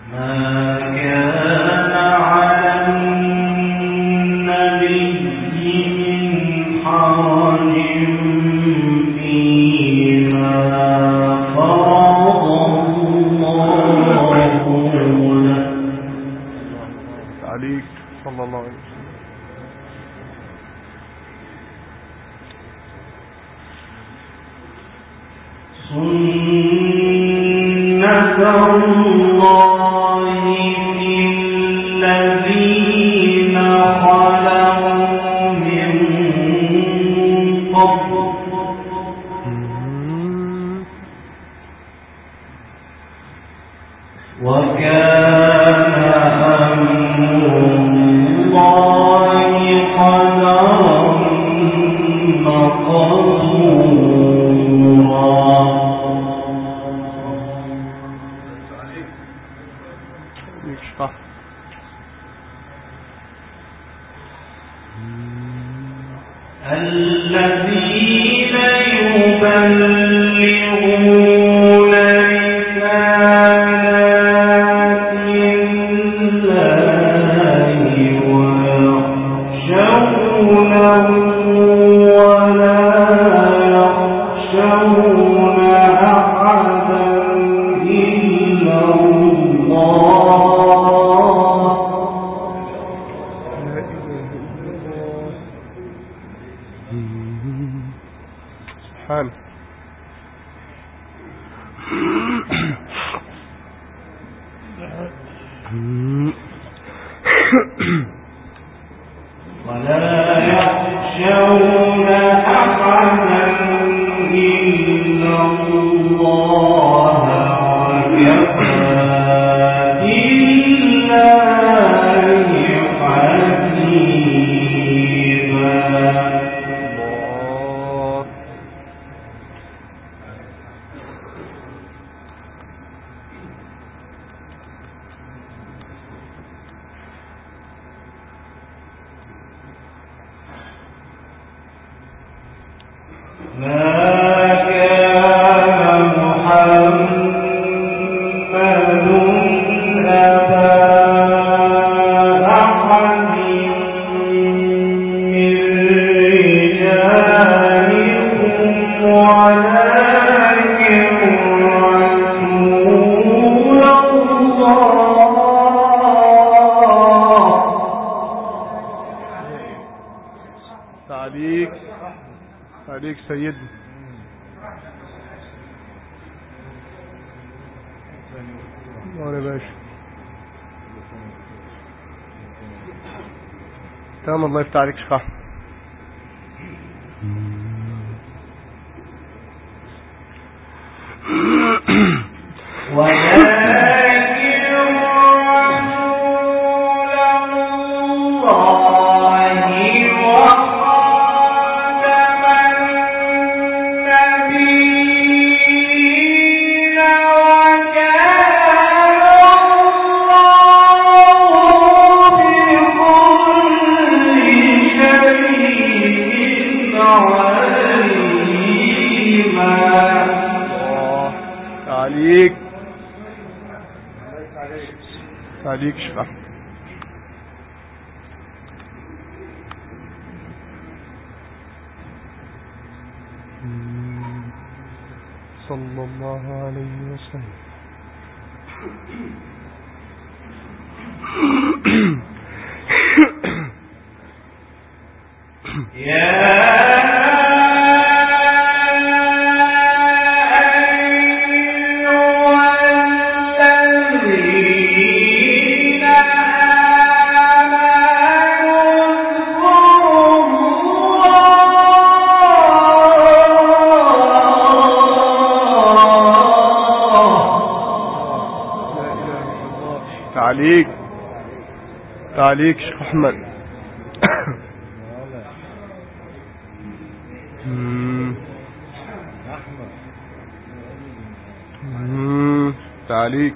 عليك سيدنا. يا باشا تمام، الله يفتح عليك شيخ احمد. عليك شيخ احمد. صلى الله عليه وسلم. عليك شيخ احمد. تعليق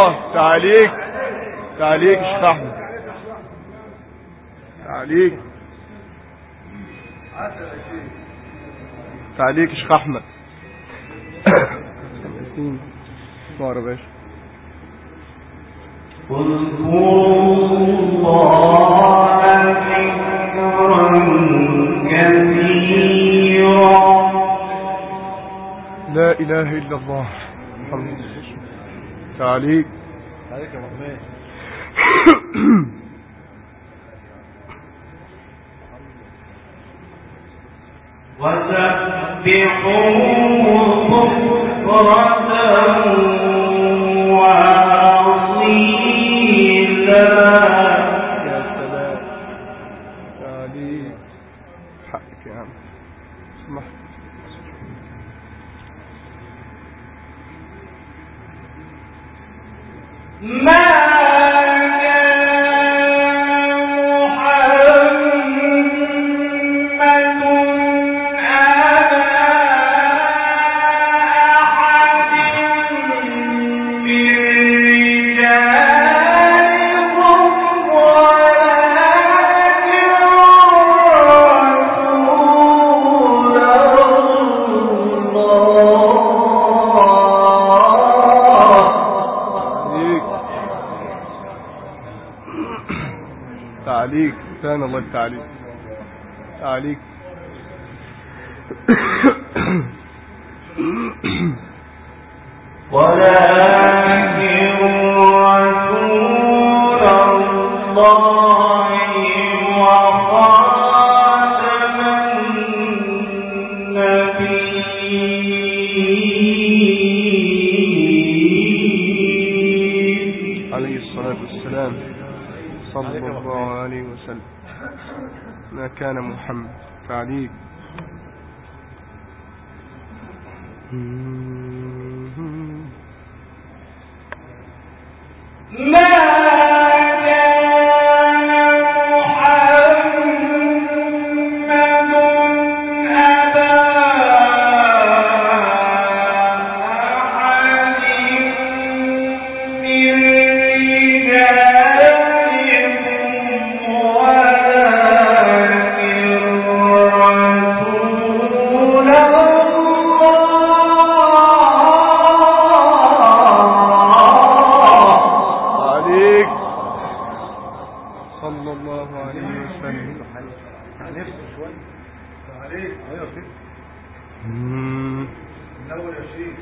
الله. تعليق تعليق شيخ احمد. تعليق تعليق شيخ احمد. صار باش اذكروا الله ذكرا كثيرا. لا اله الا الله محمد رسول الله. تعليق عليك يا محمد. وسبحوه بكرة وأصيلا. يا سلام. تعليق حقك يا عم. اسمح. ما تعليق كان الله التعليق. تعليق ولكن رسول الله وخاتم النبيين عليه الصلاة والسلام صلى الله عليه وسلم. ما كان محمد. تعليق صلى الله عليه وسلم. نفسه شوية عليك. ايوه كده من اول يا شيخ.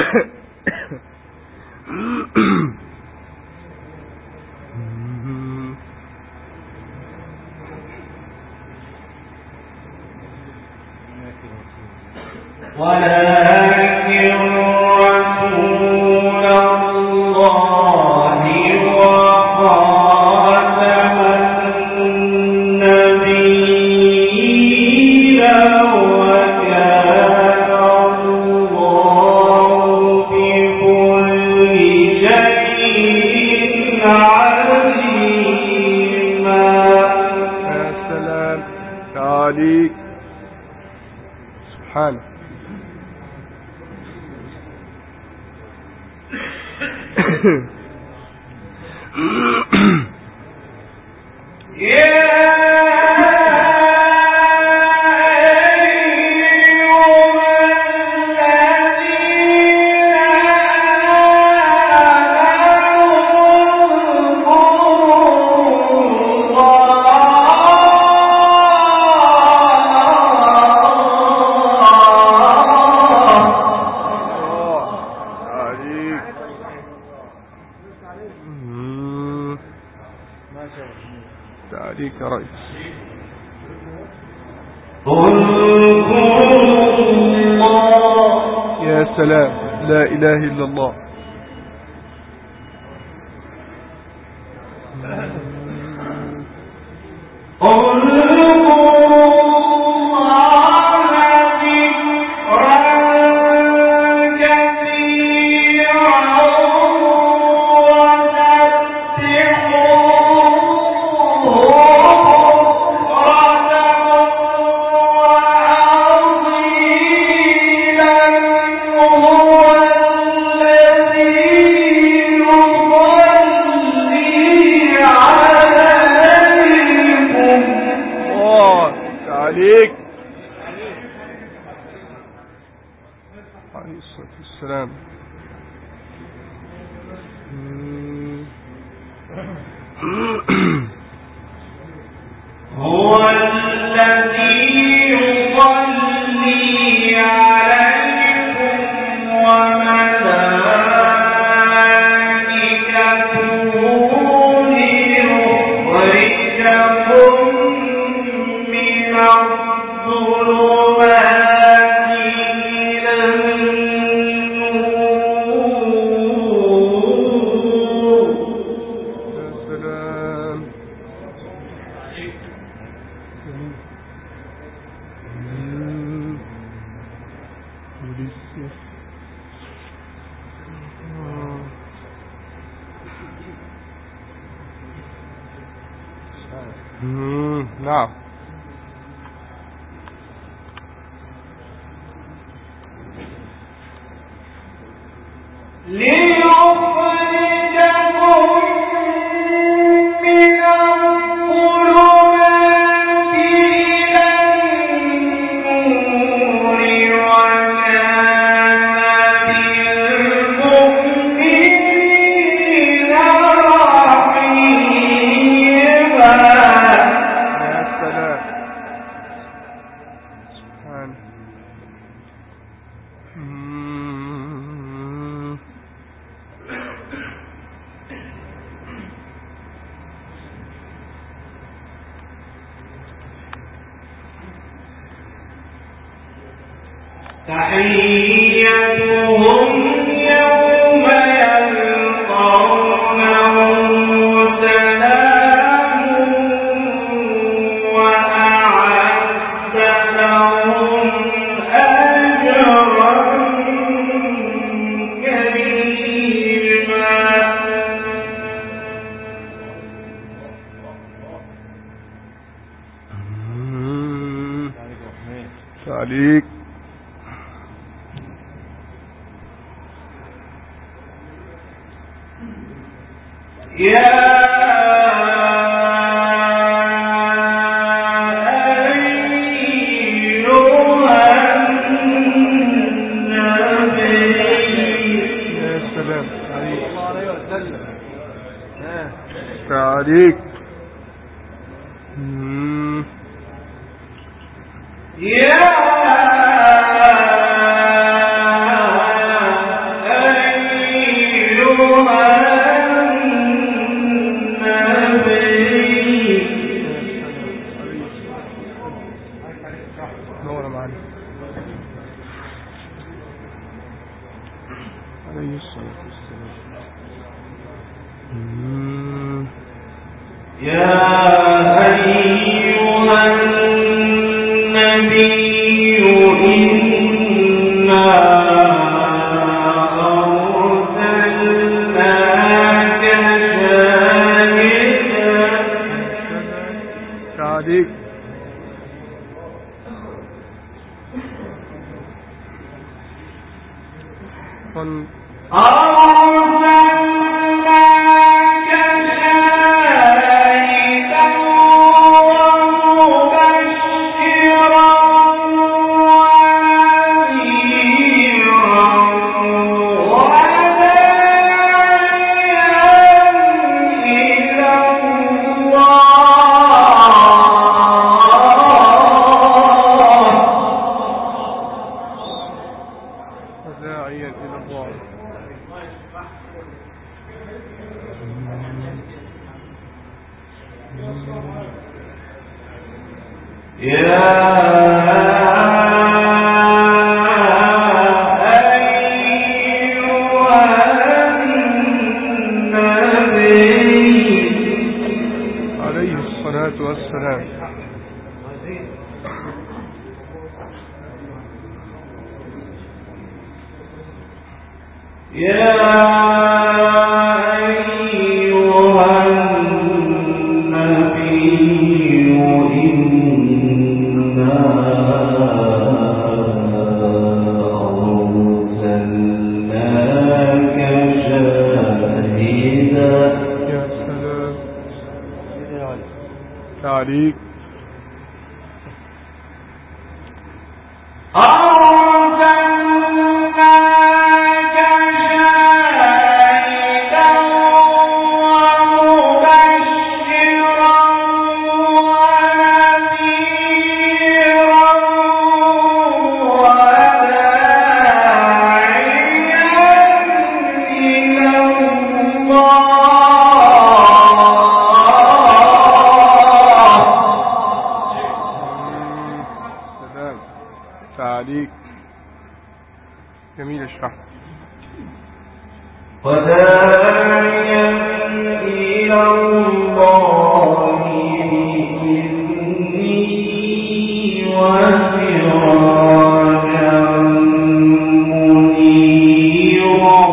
ولكن رسول الله وخاتم النبيين وكان الله بكل شيء عليما. يا سلام. تعليق سبحانه. تعليق يا ريس. يا سلام. لا إله إلا الله. الذي نعم. عليك. عليك. نور معنا عليه الصلاة والسلام. يا أيها النبي إنا أرسلناك شاهدا داعيا إلى الله. عليه الصلاة والسلام. عليك. عليك. جميل الشرح. وداعيا إلى الله بإذنه وسراجا منيرا.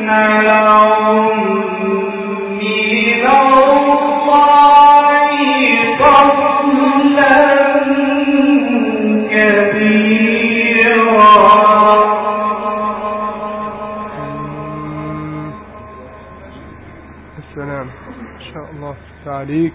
السلام إن شاء الله تعليق.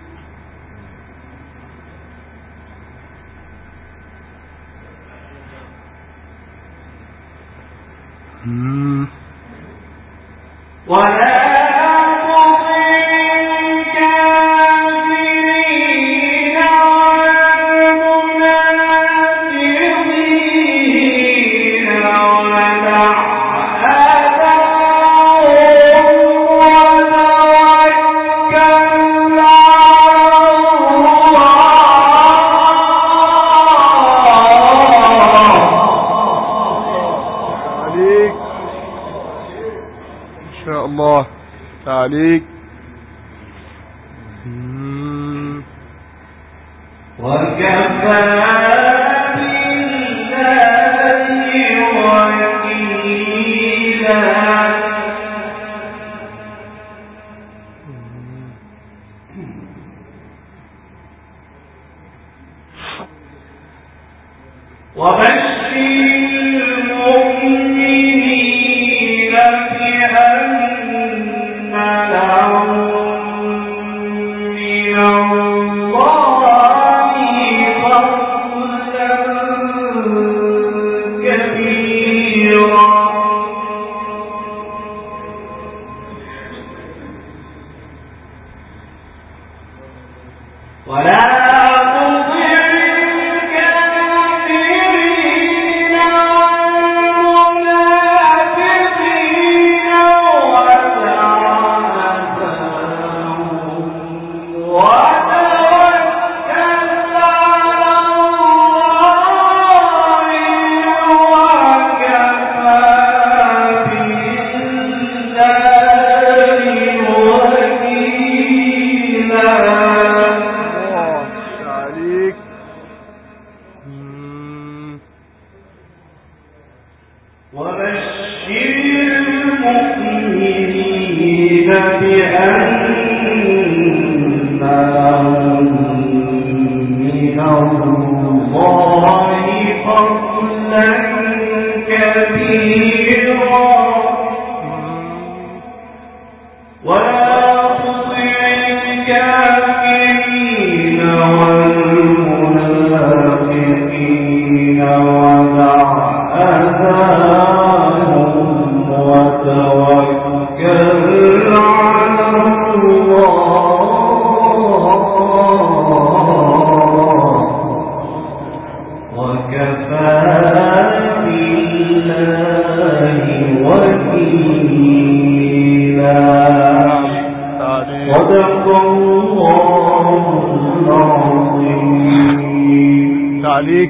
ولا تعليق. وكفى بالله وكيلا. وبشر المؤمنين بأن لهم من الله فضلا كبيرا. ولا تعليق.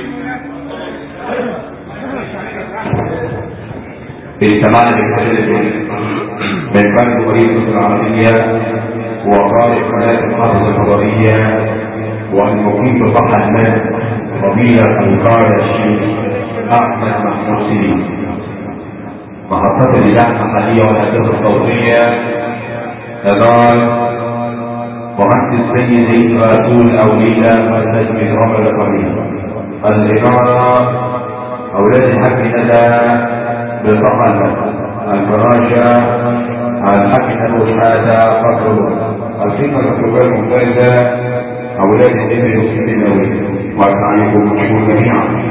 بالسماع بالحديث من قلب مريض العربية وقارئ قناة الحافظ الحضرية والمقيم بصح المال فضيلة القارئ الشيخ أحمد محمود سليم. محطة الإذاعة المحلية والهندسة الصوتية إدارة مهندس سيد عيد رسول أولياء مركز من رمل القليل. الإدارة أولاد الحاج ندى بصحة الفراشة الحاج أبو شحاتة فخر الخدمة الطبية الممتازة أولاد النبي والسيد النبوي. والسلام عليكم جميعا.